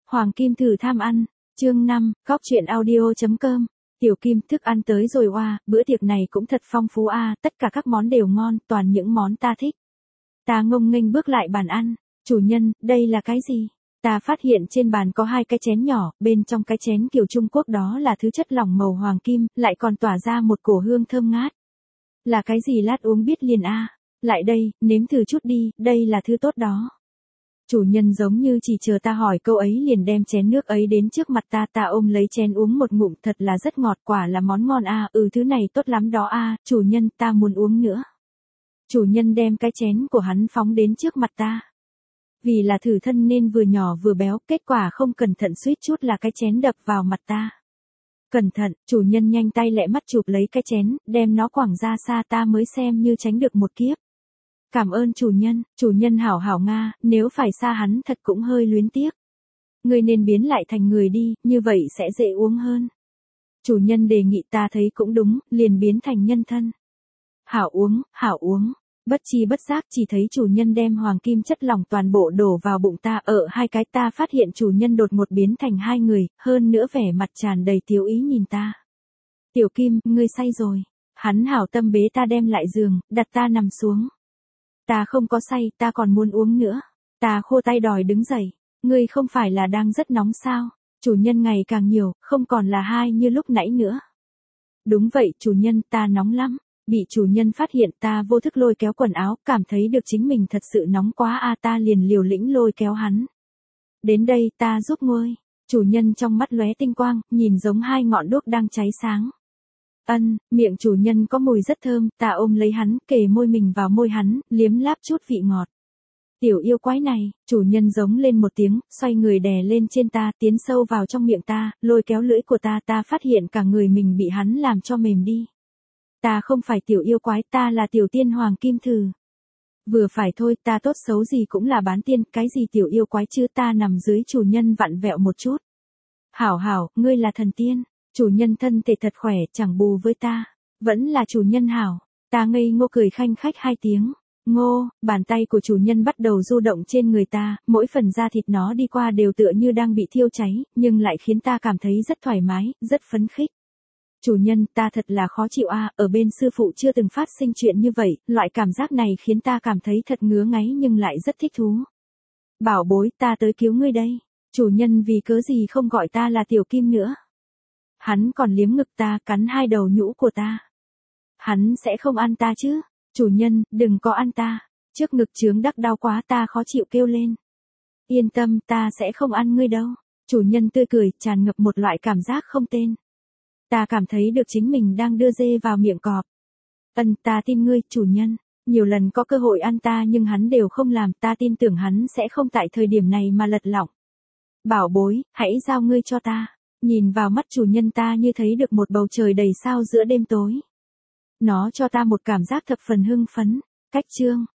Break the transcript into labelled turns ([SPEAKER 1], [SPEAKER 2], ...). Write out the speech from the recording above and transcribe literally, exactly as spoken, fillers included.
[SPEAKER 1] Hoàng Kim thử tham ăn, chương năm, Cóc truyện audio chấm com. Tiểu Kim, thức ăn tới rồi oa, bữa tiệc này cũng thật phong phú a, tất cả các món đều ngon, toàn những món ta thích. Ta ngông nghênh bước lại bàn ăn, chủ nhân, đây là cái gì? Ta phát hiện trên bàn có hai cái chén nhỏ, bên trong cái chén kiểu Trung Quốc đó là thứ chất lỏng màu hoàng kim, lại còn tỏa ra một cổ hương thơm ngát. Là cái gì lát uống biết liền a. Lại đây, nếm thử chút đi, đây là thứ tốt đó. Chủ nhân giống như chỉ chờ ta hỏi câu ấy liền đem chén nước ấy đến trước mặt ta, ta ôm lấy chén uống một ngụm, thật là rất ngọt, quả là món ngon a, ừ thứ này tốt lắm đó a, chủ nhân, ta muốn uống nữa. Chủ nhân đem cái chén của hắn phóng đến trước mặt ta. Vì là thử thân nên vừa nhỏ vừa béo, kết quả không cẩn thận suýt chút là cái chén đập vào mặt ta. Cẩn thận, chủ nhân nhanh tay lẹ mắt chụp lấy cái chén, đem nó quẳng ra xa, ta mới xem như tránh được một kiếp. Cảm ơn chủ nhân, chủ nhân hảo hảo Nga, nếu phải xa hắn thật cũng hơi luyến tiếc. Ngươi nên biến lại thành người đi, như vậy sẽ dễ uống hơn. Chủ nhân đề nghị, ta thấy cũng đúng, liền biến thành nhân thân. Hảo uống, hảo uống. Bất chi bất giác chỉ thấy chủ nhân đem hoàng kim chất lỏng toàn bộ đổ vào bụng ta, ở hai cái ta phát hiện chủ nhân đột ngột biến thành hai người, hơn nữa vẻ mặt tràn đầy thiếu ý nhìn ta. Tiểu Kim, ngươi say rồi. Hắn hảo tâm bế ta đem lại giường, đặt ta nằm xuống. Ta không có say, ta còn muốn uống nữa. Ta khô tay đòi đứng dậy. Ngươi không phải là đang rất nóng sao? Chủ nhân ngày càng nhiều, không còn là hai như lúc nãy nữa. Đúng vậy, chủ nhân, ta nóng lắm. Bị chủ nhân phát hiện, ta vô thức lôi kéo quần áo, cảm thấy được chính mình thật sự nóng quá a, ta liền liều lĩnh lôi kéo hắn. Đến đây, ta giúp ngươi. Chủ nhân trong mắt lóe tinh quang, nhìn giống hai ngọn đuốc đang cháy sáng. Ân, miệng chủ nhân có mùi rất thơm, ta ôm lấy hắn, kề môi mình vào môi hắn, liếm láp chút vị ngọt. Tiểu yêu quái này, chủ nhân giống lên một tiếng, xoay người đè lên trên ta, tiến sâu vào trong miệng ta, lôi kéo lưỡi của ta, ta phát hiện cả người mình bị hắn làm cho mềm đi. Ta không phải tiểu yêu quái, ta là tiểu tiên Hoàng Kim Thử. Vừa phải thôi, ta tốt xấu gì cũng là bán tiên, cái gì tiểu yêu quái chứ, ta nằm dưới chủ nhân vặn vẹo một chút. Hảo hảo, ngươi là thần tiên. Chủ nhân thân thể thật khỏe, chẳng bù với ta. Vẫn là chủ nhân hảo. Ta ngây ngô cười khanh khách hai tiếng. Ngô, bàn tay của chủ nhân bắt đầu du động trên người ta, mỗi phần da thịt nó đi qua đều tựa như đang bị thiêu cháy, nhưng lại khiến ta cảm thấy rất thoải mái, rất phấn khích. Chủ nhân, ta thật là khó chịu a, ở bên sư phụ chưa từng phát sinh chuyện như vậy, loại cảm giác này khiến ta cảm thấy thật ngứa ngáy nhưng lại rất thích thú. Bảo bối, ta tới cứu ngươi đây. Chủ nhân vì cớ gì không gọi ta là Tiểu Kim nữa. Hắn còn liếm ngực ta, cắn hai đầu nhũ của ta. Hắn sẽ không ăn ta chứ? Chủ nhân, đừng có ăn ta. Trước ngực chướng đắc đau quá, ta khó chịu kêu lên. Yên tâm, ta sẽ không ăn ngươi đâu. Chủ nhân tươi cười, tràn ngập một loại cảm giác không tên. Ta cảm thấy được chính mình đang đưa dê vào miệng cọp. Ân, ta tin ngươi, chủ nhân. Nhiều lần có cơ hội ăn ta nhưng hắn đều không làm, ta tin tưởng hắn sẽ không tại thời điểm này mà lật lọng. Bảo bối, hãy giao ngươi cho ta. Nhìn vào mắt chủ nhân ta như thấy được một bầu trời đầy sao giữa đêm tối. Nó cho ta một cảm giác thập phần hưng phấn. Cách chương.